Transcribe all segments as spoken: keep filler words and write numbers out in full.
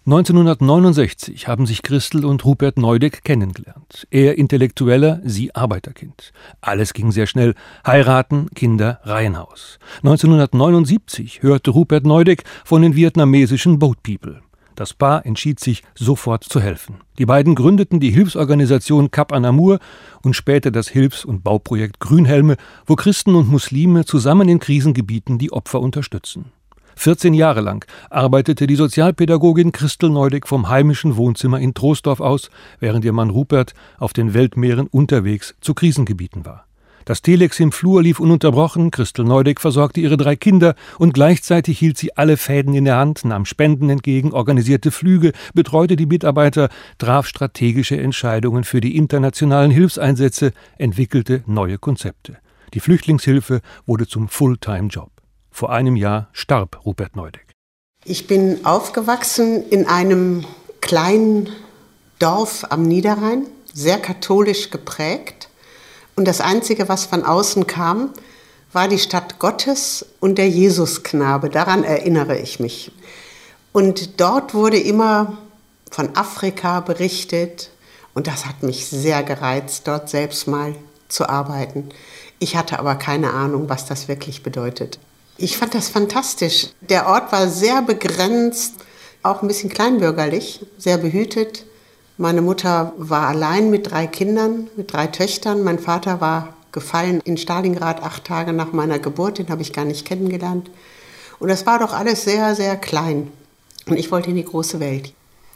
neunzehnhundertneunundsechzig haben sich Christel und Rupert Neudeck kennengelernt. Er Intellektueller, sie Arbeiterkind. Alles ging sehr schnell. Heiraten, Kinder, Reihenhaus. neunzehnhundertneunundsiebzig hörte Rupert Neudeck von den vietnamesischen Boat People. Das Paar entschied sich, sofort zu helfen. Die beiden gründeten die Hilfsorganisation Cap Anamur und später das Hilfs- und Bauprojekt Grünhelme, wo Christen und Muslime zusammen in Krisengebieten die Opfer unterstützen. vierzehn Jahre lang arbeitete die Sozialpädagogin Christel Neudeck vom heimischen Wohnzimmer in Troisdorf aus, während ihr Mann Rupert auf den Weltmeeren unterwegs zu Krisengebieten war. Das Telex im Flur lief ununterbrochen, Christel Neudeck versorgte ihre drei Kinder und gleichzeitig hielt sie alle Fäden in der Hand, nahm Spenden entgegen, organisierte Flüge, betreute die Mitarbeiter, traf strategische Entscheidungen für die internationalen Hilfseinsätze, entwickelte neue Konzepte. Die Flüchtlingshilfe wurde zum Fulltime-Job. Vor einem Jahr starb Rupert Neudeck. Ich bin aufgewachsen in einem kleinen Dorf am Niederrhein, sehr katholisch geprägt. Und das Einzige, was von außen kam, war die Stadt Gottes und der Jesusknabe. Daran erinnere ich mich. Und dort wurde immer von Afrika berichtet. Und das hat mich sehr gereizt, dort selbst mal zu arbeiten. Ich hatte aber keine Ahnung, was das wirklich bedeutet. Ich fand das fantastisch. Der Ort war sehr begrenzt, auch ein bisschen kleinbürgerlich, sehr behütet. Meine Mutter war allein mit drei Kindern, mit drei Töchtern. Mein Vater war gefallen in Stalingrad acht Tage nach meiner Geburt, den habe ich gar nicht kennengelernt. Und das war doch alles sehr, sehr klein. Und ich wollte in die große Welt.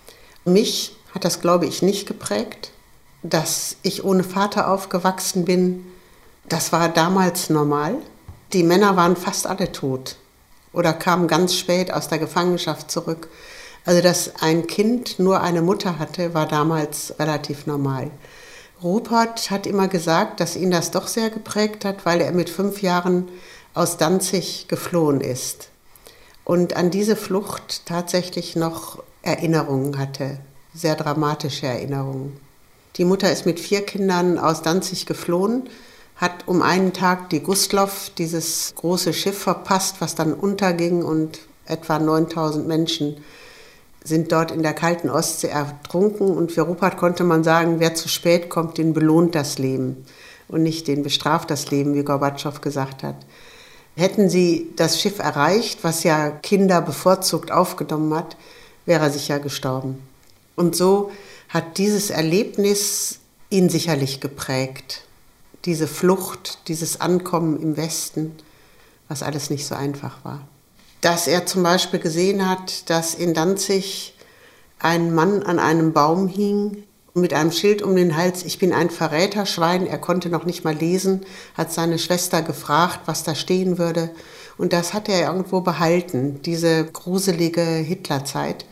Mich hat das, glaube ich, nicht geprägt. Dass ich ohne Vater aufgewachsen bin, das war damals normal. Die Männer waren fast alle tot oder kamen ganz spät aus der Gefangenschaft zurück. Also, dass ein Kind nur eine Mutter hatte, war damals relativ normal. Rupert hat immer gesagt, dass ihn das doch sehr geprägt hat, weil er mit fünf Jahren aus Danzig geflohen ist und an diese Flucht tatsächlich noch Erinnerungen hatte, sehr dramatische Erinnerungen. Die Mutter ist mit vier Kindern aus Danzig geflohen, hat um einen Tag die Gustloff, dieses große Schiff, verpasst, was dann unterging und etwa neuntausend Menschen sind dort in der kalten Ostsee ertrunken. Und für Rupert konnte man sagen, wer zu spät kommt, den belohnt das Leben und nicht den bestraft das Leben, wie Gorbatschow gesagt hat. Hätten sie das Schiff erreicht, was ja Kinder bevorzugt aufgenommen hat, wäre er sicher gestorben. Und so hat dieses Erlebnis ihn sicherlich geprägt. Diese Flucht, dieses Ankommen im Westen, was alles nicht so einfach war. Dass er zum Beispiel gesehen hat, dass in Danzig ein Mann an einem Baum hing, mit einem Schild um den Hals, ich bin ein Verräterschwein, er konnte noch nicht mal lesen, hat seine Schwester gefragt, was da stehen würde. Und das hat er irgendwo behalten, diese gruselige Hitlerzeit.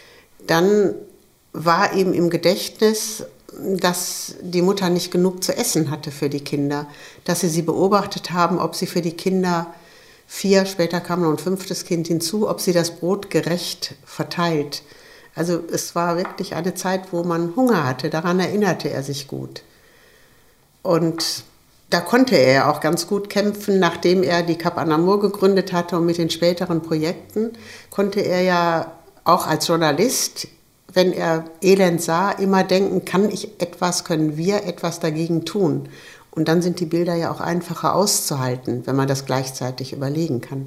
Dann war ihm im Gedächtnis, dass die Mutter nicht genug zu essen hatte für die Kinder, dass sie sie beobachtet haben, ob sie für die Kinder vier, später kam noch ein fünftes Kind hinzu, ob sie das Brot gerecht verteilt. Also es war wirklich eine Zeit, wo man Hunger hatte, daran erinnerte er sich gut. Und da konnte er auch ganz gut kämpfen, nachdem er die Cap Anamur gegründet hatte und mit den späteren Projekten, konnte er ja auch als Journalist, wenn er Elend sah, immer denken, kann ich etwas, können wir etwas dagegen tun? Und dann sind die Bilder ja auch einfacher auszuhalten, wenn man das gleichzeitig überlegen kann.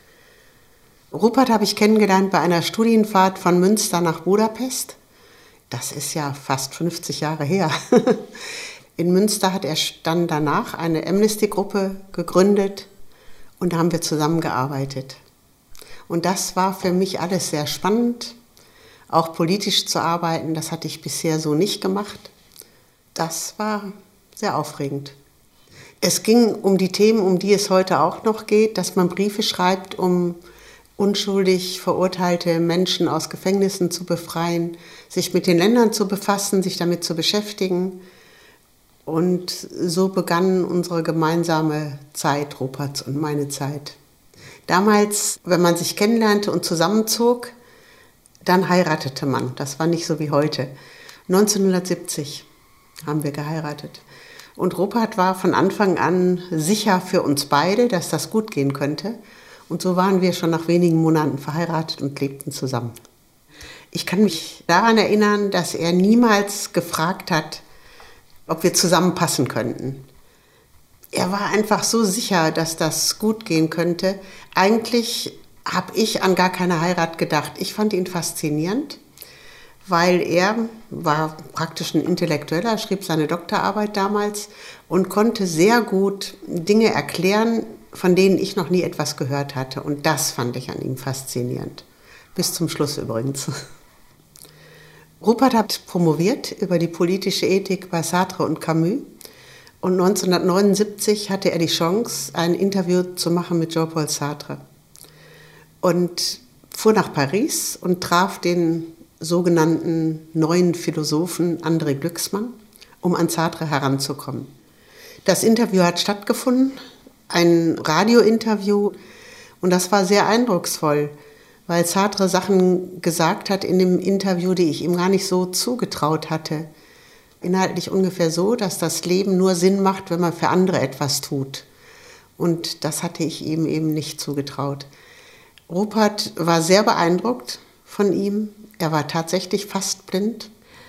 Rupert habe ich kennengelernt bei einer Studienfahrt von Münster nach Budapest. Das ist ja fast fünfzig Jahre her. In Münster hat er dann danach eine Amnesty-Gruppe gegründet und da haben wir zusammengearbeitet. Und das war für mich alles sehr spannend, auch politisch zu arbeiten. Das hatte ich bisher so nicht gemacht. Das war sehr aufregend. Es ging um die Themen, um die es heute auch noch geht, dass man Briefe schreibt, um unschuldig verurteilte Menschen aus Gefängnissen zu befreien, sich mit den Ländern zu befassen, sich damit zu beschäftigen. Und so begann unsere gemeinsame Zeit, Ruperts und meine Zeit. Damals, wenn man sich kennenlernte und zusammenzog, dann heiratete man. Das war nicht so wie heute. neunzehnhundertsiebzig haben wir geheiratet. Und Rupert war von Anfang an sicher für uns beide, dass das gut gehen könnte. Und so waren wir schon nach wenigen Monaten verheiratet und lebten zusammen. Ich kann mich daran erinnern, dass er niemals gefragt hat, ob wir zusammenpassen könnten. Er war einfach so sicher, dass das gut gehen könnte. Eigentlich habe ich an gar keine Heirat gedacht. Ich fand ihn faszinierend, weil er war praktisch ein Intellektueller, schrieb seine Doktorarbeit damals und konnte sehr gut Dinge erklären, von denen ich noch nie etwas gehört hatte. Und das fand ich an ihm faszinierend. Bis zum Schluss übrigens. Rupert hat promoviert über die politische Ethik bei Sartre und Camus. Und neunzehnhundertneunundsiebzig hatte er die Chance, ein Interview zu machen mit Jean-Paul Sartre. Und fuhr nach Paris und traf den sogenannten neuen Philosophen André Glücksmann, um an Sartre heranzukommen. Das Interview hat stattgefunden, ein Radiointerview, und das war sehr eindrucksvoll, weil Sartre Sachen gesagt hat in dem Interview, die ich ihm gar nicht so zugetraut hatte. Inhaltlich ungefähr so, dass das Leben nur Sinn macht, wenn man für andere etwas tut. Und das hatte ich ihm eben nicht zugetraut. Rupert war sehr beeindruckt von ihm. Er war tatsächlich fast blind.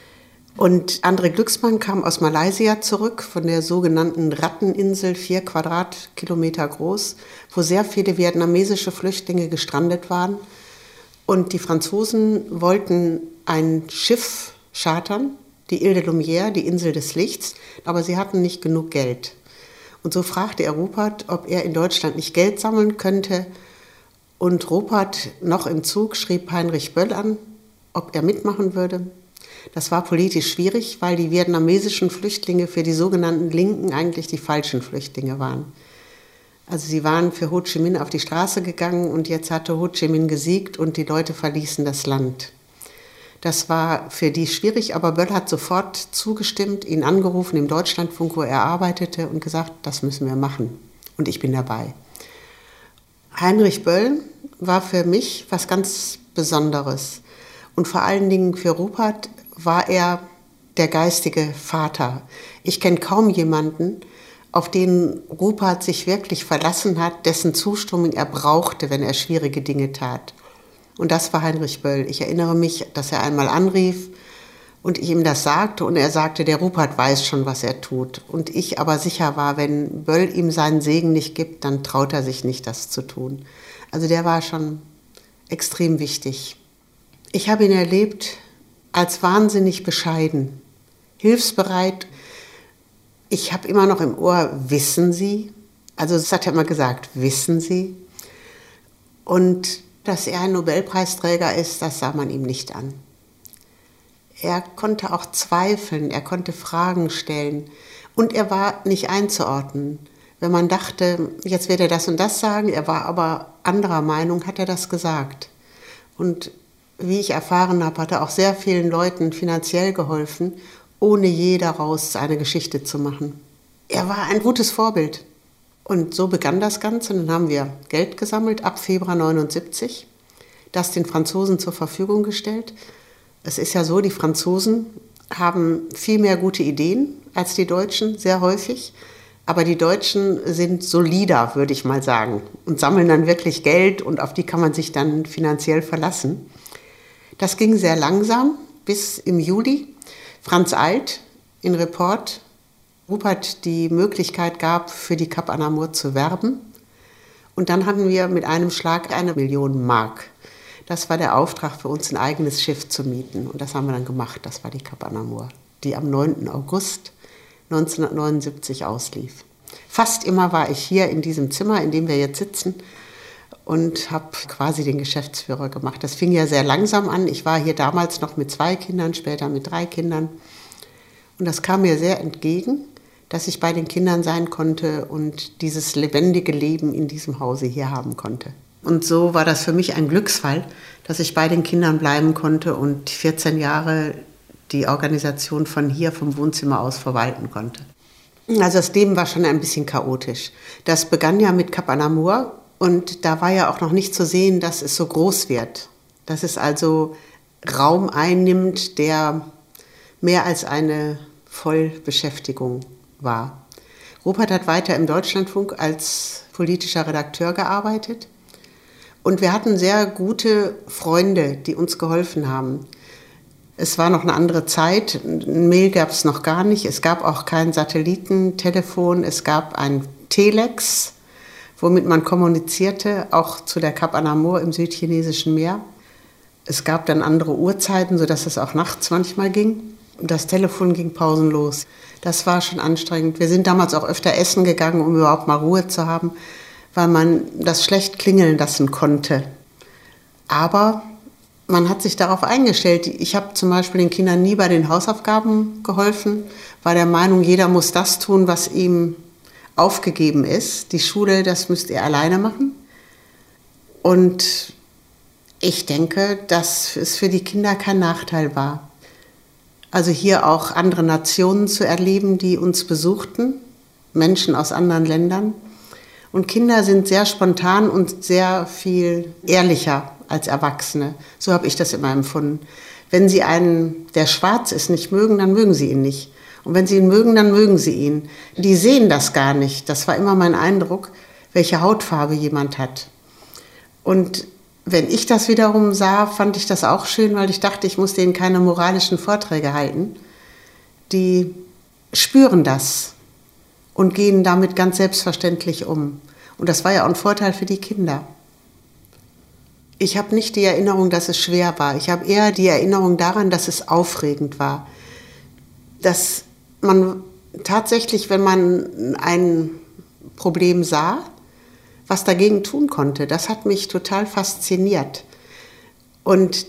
Und André Glücksmann kam aus Malaysia zurück, von der sogenannten Ratteninsel, vier Quadratkilometer groß, wo sehr viele vietnamesische Flüchtlinge gestrandet waren. Und die Franzosen wollten ein Schiff chartern, die Ile de Lumière, die Insel des Lichts, aber sie hatten nicht genug Geld. Und so fragte er Rupert, ob er in Deutschland nicht Geld sammeln könnte. Und Rupert, noch im Zug, schrieb Heinrich Böll an, ob er mitmachen würde. Das war politisch schwierig, weil die vietnamesischen Flüchtlinge für die sogenannten Linken eigentlich die falschen Flüchtlinge waren. Also sie waren für Ho Chi Minh auf die Straße gegangen und jetzt hatte Ho Chi Minh gesiegt und die Leute verließen das Land. Das war für die schwierig, aber Böll hat sofort zugestimmt, ihn angerufen im Deutschlandfunk, wo er arbeitete, und gesagt, das müssen wir machen. Und ich bin dabei. Heinrich Böll war für mich was ganz Besonderes. Und vor allen Dingen für Rupert war er der geistige Vater. Ich kenne kaum jemanden, auf den Rupert sich wirklich verlassen hat, dessen Zustimmung er brauchte, wenn er schwierige Dinge tat. Und das war Heinrich Böll. Ich erinnere mich, dass er einmal anrief und ich ihm das sagte und er sagte, der Rupert weiß schon, was er tut. Und ich aber sicher war, wenn Böll ihm seinen Segen nicht gibt, dann traut er sich nicht, das zu tun. Also der war schon extrem wichtig. Ich habe ihn erlebt als wahnsinnig bescheiden, hilfsbereit. Ich habe immer noch im Ohr, wissen Sie? Also das hat er immer gesagt, wissen Sie? Und dass er ein Nobelpreisträger ist, das sah man ihm nicht an. Er konnte auch zweifeln, er konnte Fragen stellen und er war nicht einzuordnen. Wenn man dachte, jetzt wird er das und das sagen, er war aber anderer Meinung, hat er das gesagt. Und wie ich erfahren habe, hat er auch sehr vielen Leuten finanziell geholfen, ohne je daraus eine Geschichte zu machen. Er war ein gutes Vorbild. Und so begann das Ganze. Dann haben wir Geld gesammelt ab Februar neunundsiebzig, das den Franzosen zur Verfügung gestellt. Es ist ja so, die Franzosen haben viel mehr gute Ideen als die Deutschen, sehr häufig. Aber die Deutschen sind solider, würde ich mal sagen, und sammeln dann wirklich Geld und auf die kann man sich dann finanziell verlassen. Das ging sehr langsam, bis im Juli Franz Alt in Report Rupert die Möglichkeit gab, für die Cap Anamur zu werben. Und dann hatten wir mit einem Schlag eine Million Mark. Das war der Auftrag für uns, ein eigenes Schiff zu mieten. Und das haben wir dann gemacht. Das war die Cap Anamur, die am neunten August neunzehnhundertneunundsiebzig auslief. Fast immer war ich hier in diesem Zimmer, in dem wir jetzt sitzen, und habe quasi den Geschäftsführer gemacht. Das fing ja sehr langsam an. Ich war hier damals noch mit zwei Kindern, später mit drei Kindern. Und das kam mir sehr entgegen, dass ich bei den Kindern sein konnte und dieses lebendige Leben in diesem Hause hier haben konnte. Und so war das für mich ein Glücksfall, dass ich bei den Kindern bleiben konnte und vierzehn Jahre die Organisation von hier, vom Wohnzimmer aus verwalten konnte. Also das Leben war schon ein bisschen chaotisch. Das begann ja mit Cap Anamur und da war ja auch noch nicht zu sehen, dass es so groß wird. Dass es also Raum einnimmt, der mehr als eine Vollbeschäftigung war. Rupert hat weiter im Deutschlandfunk als politischer Redakteur gearbeitet und wir hatten sehr gute Freunde, die uns geholfen haben. Es war noch eine andere Zeit. Ein Mail gab es noch gar nicht. Es gab auch kein Satellitentelefon. Es gab ein Telex, womit man kommunizierte, auch zu der Kap Anamur im südchinesischen Meer. Es gab dann andere Uhrzeiten, sodass es auch nachts manchmal ging. Und das Telefon ging pausenlos. Das war schon anstrengend. Wir sind damals auch öfter essen gegangen, um überhaupt mal Ruhe zu haben, weil man das schlecht klingeln lassen konnte. Aber man hat sich darauf eingestellt. Ich habe zum Beispiel den Kindern nie bei den Hausaufgaben geholfen, war der Meinung, jeder muss das tun, was ihm aufgegeben ist. Die Schule, das müsst ihr alleine machen. Und ich denke, dass es für die Kinder kein Nachteil war. Also hier auch andere Nationen zu erleben, die uns besuchten, Menschen aus anderen Ländern. Und Kinder sind sehr spontan und sehr viel ehrlicher als Erwachsene. So habe ich das immer empfunden. Wenn sie einen, der schwarz ist, nicht mögen, dann mögen sie ihn nicht. Und wenn sie ihn mögen, dann mögen sie ihn. Die sehen das gar nicht. Das war immer mein Eindruck, welche Hautfarbe jemand hat. Und wenn ich das wiederum sah, fand ich das auch schön, weil ich dachte, ich muss denen keine moralischen Vorträge halten. Die spüren das und gehen damit ganz selbstverständlich um. Und das war ja auch ein Vorteil für die Kinder. Ich habe nicht die Erinnerung, dass es schwer war. Ich habe eher die Erinnerung daran, dass es aufregend war. Dass man tatsächlich, wenn man ein Problem sah, was dagegen tun konnte, das hat mich total fasziniert. Und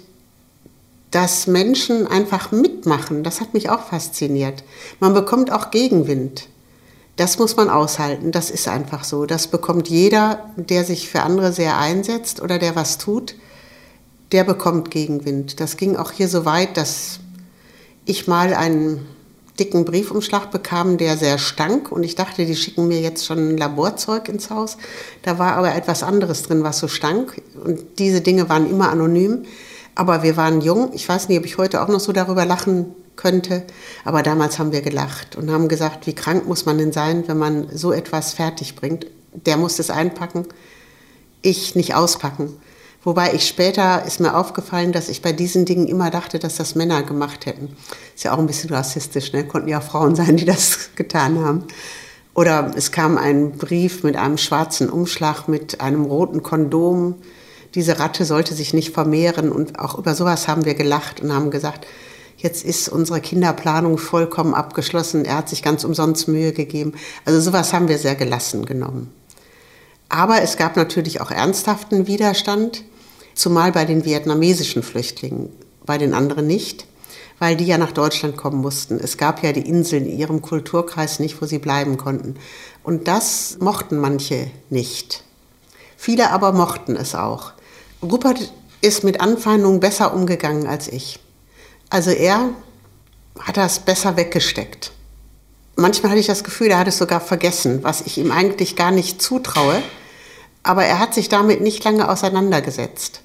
dass Menschen einfach mitmachen, das hat mich auch fasziniert. Man bekommt auch Gegenwind. Das muss man aushalten, das ist einfach so. Das bekommt jeder, der sich für andere sehr einsetzt oder der was tut, der bekommt Gegenwind. Das ging auch hier so weit, dass ich mal einen dicken Briefumschlag bekam, der sehr stank und ich dachte, die schicken mir jetzt schon Laborzeug ins Haus. Da war aber etwas anderes drin, was so stank und diese Dinge waren immer anonym. Aber wir waren jung, ich weiß nicht, ob ich heute auch noch so darüber lachen könnte, aber damals haben wir gelacht und haben gesagt, wie krank muss man denn sein, wenn man so etwas fertig bringt. Der muss es einpacken, ich nicht auspacken. Wobei ich später, ist mir aufgefallen, dass ich bei diesen Dingen immer dachte, dass das Männer gemacht hätten. Ist ja auch ein bisschen rassistisch, ne? Konnten ja auch Frauen sein, die das getan haben. Oder es kam ein Brief mit einem schwarzen Umschlag, mit einem roten Kondom. Diese Ratte sollte sich nicht vermehren und auch über sowas haben wir gelacht und haben gesagt, jetzt ist unsere Kinderplanung vollkommen abgeschlossen, er hat sich ganz umsonst Mühe gegeben. Also sowas haben wir sehr gelassen genommen. Aber es gab natürlich auch ernsthaften Widerstand, zumal bei den vietnamesischen Flüchtlingen, bei den anderen nicht, weil die ja nach Deutschland kommen mussten. Es gab ja die Inseln in ihrem Kulturkreis nicht, wo sie bleiben konnten. Und das mochten manche nicht. Viele aber mochten es auch. Rupert ist mit Anfeindungen besser umgegangen als ich. Also er hat das besser weggesteckt. Manchmal hatte ich das Gefühl, er hat es sogar vergessen, was ich ihm eigentlich gar nicht zutraue. Aber er hat sich damit nicht lange auseinandergesetzt.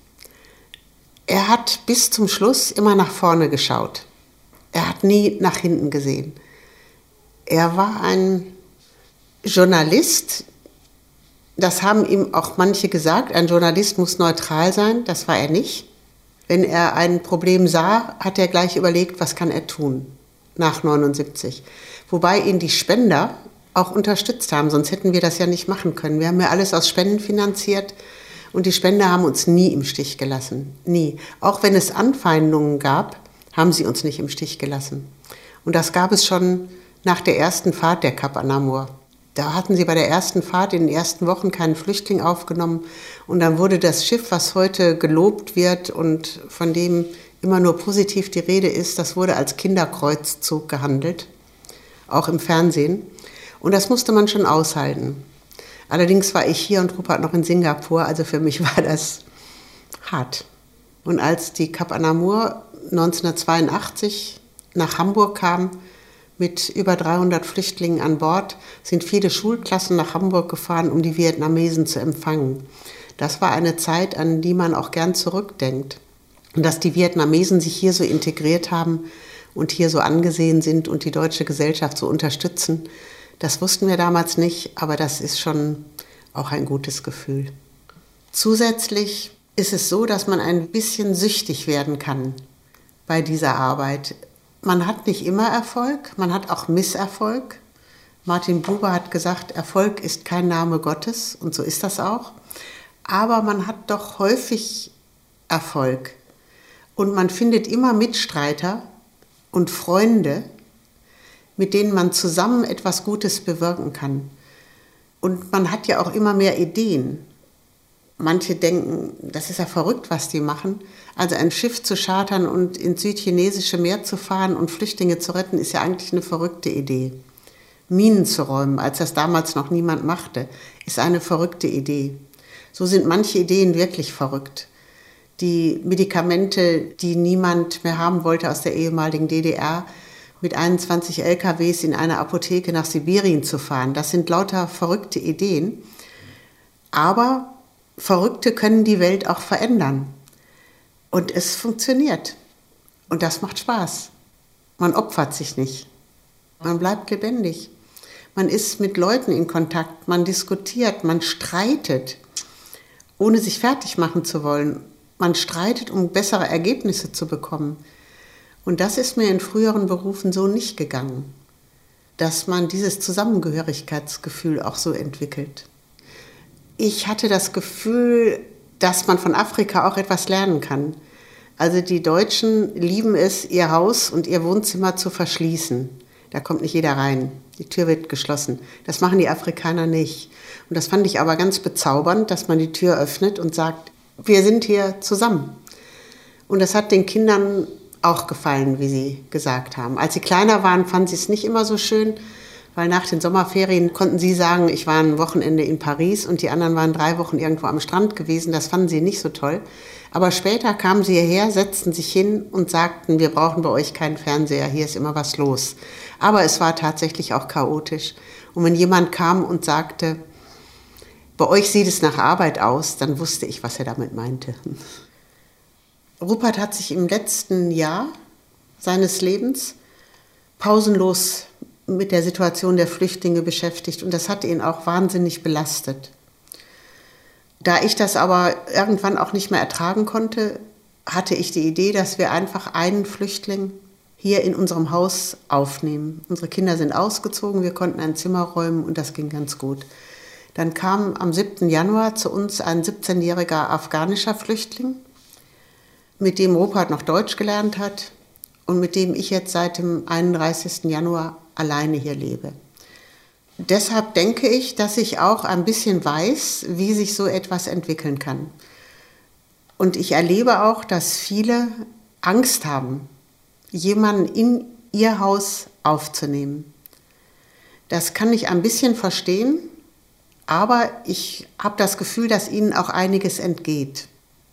Er hat bis zum Schluss immer nach vorne geschaut. Er hat nie nach hinten gesehen. Er war ein Journalist, das haben ihm auch manche gesagt, ein Journalist muss neutral sein, das war er nicht. Wenn er ein Problem sah, hat er gleich überlegt, was kann er tun, nach neunundsiebzig. Wobei ihn die Spender auch unterstützt haben, sonst hätten wir das ja nicht machen können. Wir haben ja alles aus Spenden finanziert und die Spender haben uns nie im Stich gelassen, nie. Auch wenn es Anfeindungen gab, haben sie uns nicht im Stich gelassen. Und das gab es schon nach der ersten Fahrt der Kap Anamur. Da hatten sie bei der ersten Fahrt in den ersten Wochen keinen Flüchtling aufgenommen. Und dann wurde das Schiff, was heute gelobt wird und von dem immer nur positiv die Rede ist, das wurde als Kinderkreuzzug gehandelt, auch im Fernsehen. Und das musste man schon aushalten. Allerdings war ich hier und Rupert noch in Singapur, also für mich war das hart. Und als die Kap Anamur neunzehnhundertzweiundachtzig nach Hamburg kam, mit über dreihundert Flüchtlingen an Bord, sind viele Schulklassen nach Hamburg gefahren, um die Vietnamesen zu empfangen. Das war eine Zeit, an die man auch gern zurückdenkt. Und dass die Vietnamesen sich hier so integriert haben und hier so angesehen sind und die deutsche Gesellschaft so unterstützen, das wussten wir damals nicht, aber das ist schon auch ein gutes Gefühl. Zusätzlich ist es so, dass man ein bisschen süchtig werden kann bei dieser Arbeit. Man hat nicht immer Erfolg, man hat auch Misserfolg. Martin Buber hat gesagt, Erfolg ist kein Name Gottes, und so ist das auch. Aber man hat doch häufig Erfolg. Und man findet immer Mitstreiter und Freunde, mit denen man zusammen etwas Gutes bewirken kann. Und man hat ja auch immer mehr Ideen. Manche denken, das ist ja verrückt, was die machen. Also ein Schiff zu chartern und ins südchinesische Meer zu fahren und Flüchtlinge zu retten, ist ja eigentlich eine verrückte Idee. Minen zu räumen, als das damals noch niemand machte, ist eine verrückte Idee. So sind manche Ideen wirklich verrückt. Die Medikamente, die niemand mehr haben wollte aus der ehemaligen D D R, mit einundzwanzig L K Ws in eine Apotheke nach Sibirien zu fahren, das sind lauter verrückte Ideen. Aber Verrückte können die Welt auch verändern. Und es funktioniert. Und das macht Spaß. Man opfert sich nicht. Man bleibt lebendig. Man ist mit Leuten in Kontakt, man diskutiert, man streitet, ohne sich fertig machen zu wollen. Man streitet, um bessere Ergebnisse zu bekommen. Und das ist mir in früheren Berufen so nicht gegangen, dass man dieses Zusammengehörigkeitsgefühl auch so entwickelt. Ich hatte das Gefühl, dass man von Afrika auch etwas lernen kann. Also die Deutschen lieben es, ihr Haus und ihr Wohnzimmer zu verschließen. Da kommt nicht jeder rein. Die Tür wird geschlossen. Das machen die Afrikaner nicht. Und das fand ich aber ganz bezaubernd, dass man die Tür öffnet und sagt, wir sind hier zusammen. Und das hat den Kindern auch gefallen, wie sie gesagt haben. Als sie kleiner waren, fanden sie es nicht immer so schön, weil nach den Sommerferien konnten sie sagen, ich war ein Wochenende in Paris und die anderen waren drei Wochen irgendwo am Strand gewesen. Das fanden sie nicht so toll. Aber später kamen sie hierher, setzten sich hin und sagten, wir brauchen bei euch keinen Fernseher, hier ist immer was los. Aber es war tatsächlich auch chaotisch. Und wenn jemand kam und sagte, bei euch sieht es nach Arbeit aus, dann wusste ich, was er damit meinte. Rupert hat sich im letzten Jahr seines Lebens pausenlos mit der Situation der Flüchtlinge beschäftigt und das hat ihn auch wahnsinnig belastet. Da ich das aber irgendwann auch nicht mehr ertragen konnte, hatte ich die Idee, dass wir einfach einen Flüchtling hier in unserem Haus aufnehmen. Unsere Kinder sind ausgezogen, wir konnten ein Zimmer räumen und das ging ganz gut. Dann kam am siebten Januar zu uns ein siebzehnjähriger afghanischer Flüchtling, mit dem Rupert noch Deutsch gelernt hat und mit dem ich jetzt seit dem einunddreißigsten Januar alleine hier lebe. Deshalb denke ich, dass ich auch ein bisschen weiß, wie sich so etwas entwickeln kann. Und ich erlebe auch, dass viele Angst haben, jemanden in ihr Haus aufzunehmen. Das kann ich ein bisschen verstehen, aber ich habe das Gefühl, dass ihnen auch einiges entgeht.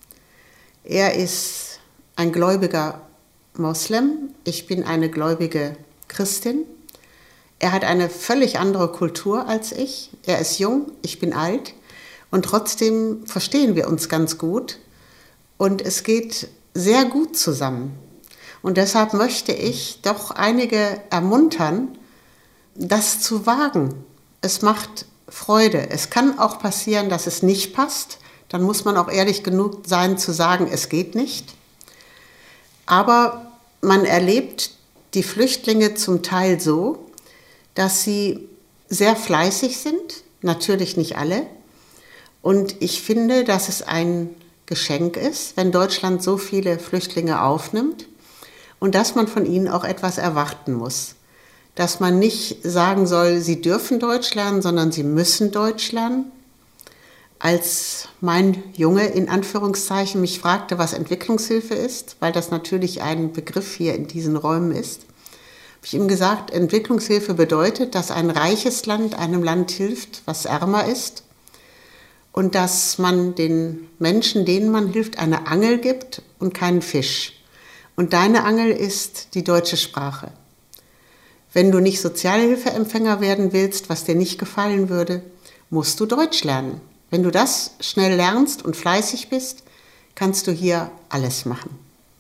Er ist ein gläubiger Moslem, ich bin eine gläubige Christin. Er hat eine völlig andere Kultur als ich. Er ist jung, ich bin alt und trotzdem verstehen wir uns ganz gut und es geht sehr gut zusammen. Und deshalb möchte ich doch einige ermuntern, das zu wagen. Es macht Freude. Es kann auch passieren, dass es nicht passt. Dann muss man auch ehrlich genug sein, zu sagen, es geht nicht. Aber man erlebt die Flüchtlinge zum Teil so, dass sie sehr fleißig sind, natürlich nicht alle. Und ich finde, dass es ein Geschenk ist, wenn Deutschland so viele Flüchtlinge aufnimmt und dass man von ihnen auch etwas erwarten muss. Dass man nicht sagen soll, sie dürfen Deutsch lernen, sondern sie müssen Deutsch lernen. Als mein Junge in Anführungszeichen mich fragte, was Entwicklungshilfe ist, weil das natürlich ein Begriff hier in diesen Räumen ist, habe ich ihm gesagt, Entwicklungshilfe bedeutet, dass ein reiches Land einem Land hilft, was ärmer ist und dass man den Menschen, denen man hilft, eine Angel gibt und keinen Fisch. Und deine Angel ist die deutsche Sprache. Wenn du nicht Sozialhilfeempfänger werden willst, was dir nicht gefallen würde, musst du Deutsch lernen. Wenn du das schnell lernst und fleißig bist, kannst du hier alles machen.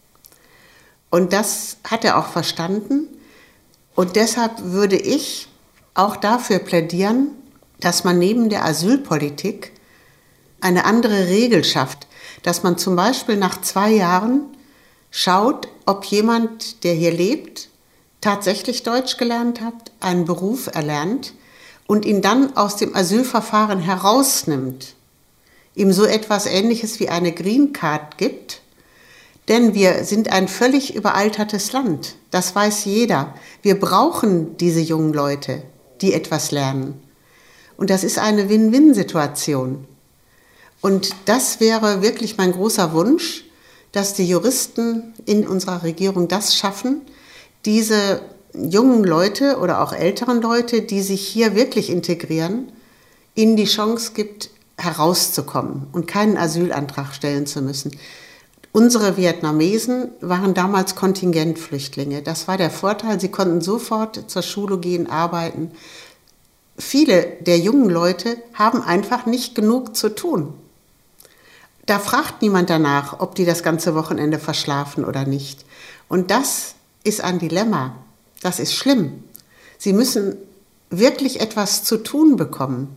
Und das hat er auch verstanden. Und deshalb würde ich auch dafür plädieren, dass man neben der Asylpolitik eine andere Regel schafft, dass man zum Beispiel nach zwei Jahren schaut, ob jemand, der hier lebt, tatsächlich Deutsch gelernt hat, einen Beruf erlernt und ihn dann aus dem Asylverfahren herausnimmt, ihm so etwas Ähnliches wie eine Green Card gibt. Denn wir sind ein völlig überaltertes Land, das weiß jeder. Wir brauchen diese jungen Leute, die etwas lernen. Und das ist eine Win-Win-Situation. Und das wäre wirklich mein großer Wunsch, dass die Juristen in unserer Regierung das schaffen, diese jungen Leute oder auch älteren Leute, die sich hier wirklich integrieren, ihnen die Chance gibt, herauszukommen und keinen Asylantrag stellen zu müssen. Unsere Vietnamesen waren damals Kontingentflüchtlinge. Das war der Vorteil, sie konnten sofort zur Schule gehen, arbeiten. Viele der jungen Leute haben einfach nicht genug zu tun. Da fragt niemand danach, ob die das ganze Wochenende verschlafen oder nicht. Und das ist ein Dilemma. Das ist schlimm. Sie müssen wirklich etwas zu tun bekommen.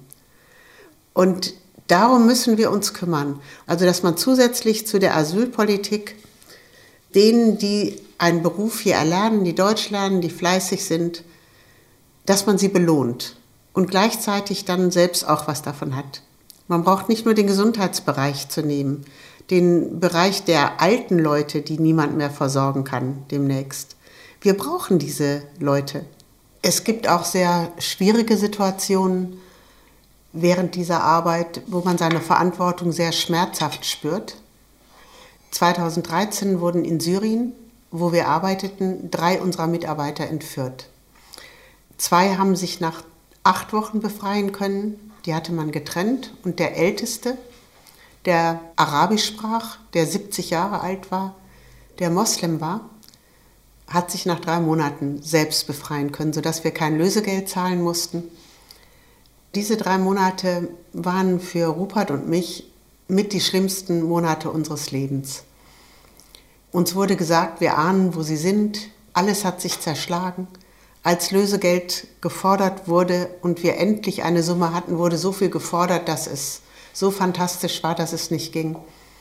Und darum müssen wir uns kümmern. Also, dass man zusätzlich zu der Asylpolitik denen, die einen Beruf hier erlernen, die Deutsch lernen, die fleißig sind, dass man sie belohnt und gleichzeitig dann selbst auch was davon hat. Man braucht nicht nur den Gesundheitsbereich zu nehmen, den Bereich der alten Leute, die niemand mehr versorgen kann demnächst. Wir brauchen diese Leute. Es gibt auch sehr schwierige Situationen während dieser Arbeit, wo man seine Verantwortung sehr schmerzhaft spürt. zweitausenddreizehn wurden in Syrien, wo wir arbeiteten, drei unserer Mitarbeiter entführt. Zwei haben sich nach acht Wochen befreien können. Die hatte man getrennt. Und der Älteste, der Arabisch sprach, der siebzig Jahre alt war, der Moslem war, hat sich nach drei Monaten selbst befreien können, sodass wir kein Lösegeld zahlen mussten. Diese drei Monate waren für Rupert und mich mit die schlimmsten Monate unseres Lebens. Uns wurde gesagt, wir ahnen, wo sie sind. Alles hat sich zerschlagen. Als Lösegeld gefordert wurde und wir endlich eine Summe hatten, wurde so viel gefordert, dass es so fantastisch war, dass es nicht ging.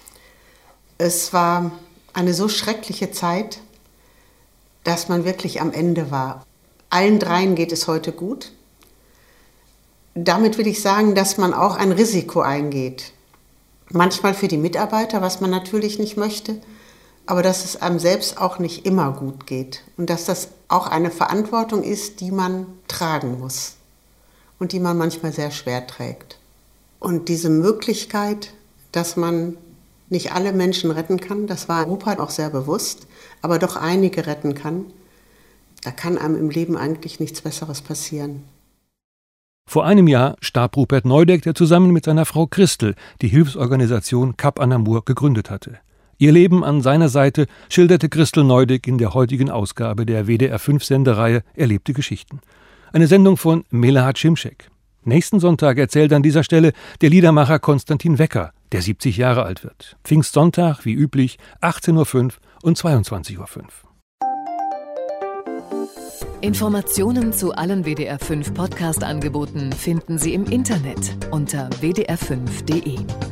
Es war eine so schreckliche Zeit, dass man wirklich am Ende war. Allen dreien geht es heute gut. Damit will ich sagen, dass man auch ein Risiko eingeht. Manchmal für die Mitarbeiter, was man natürlich nicht möchte, aber dass es einem selbst auch nicht immer gut geht und dass das auch eine Verantwortung ist, die man tragen muss und die man manchmal sehr schwer trägt. Und diese Möglichkeit, dass man nicht alle Menschen retten kann, das war Rupert auch sehr bewusst, aber doch einige retten kann, da kann einem im Leben eigentlich nichts Besseres passieren. Vor einem Jahr starb Rupert Neudeck, der zusammen mit seiner Frau Christel die Hilfsorganisation Kap Anamur gegründet hatte. Ihr Leben an seiner Seite schilderte Christel Neudeck in der heutigen Ausgabe der W D R fünf Sendereihe Erlebte Geschichten. Eine Sendung von Melahat Şimşek. Nächsten Sonntag erzählt an dieser Stelle der Liedermacher Konstantin Wecker, der siebzig Jahre alt wird. Pfingstsonntag, wie üblich, achtzehn Uhr fünf und zweiundzwanzig Uhr fünf. Informationen zu allen W D R fünf Podcast-Angeboten finden Sie im Internet unter w d r fünf punkt d e.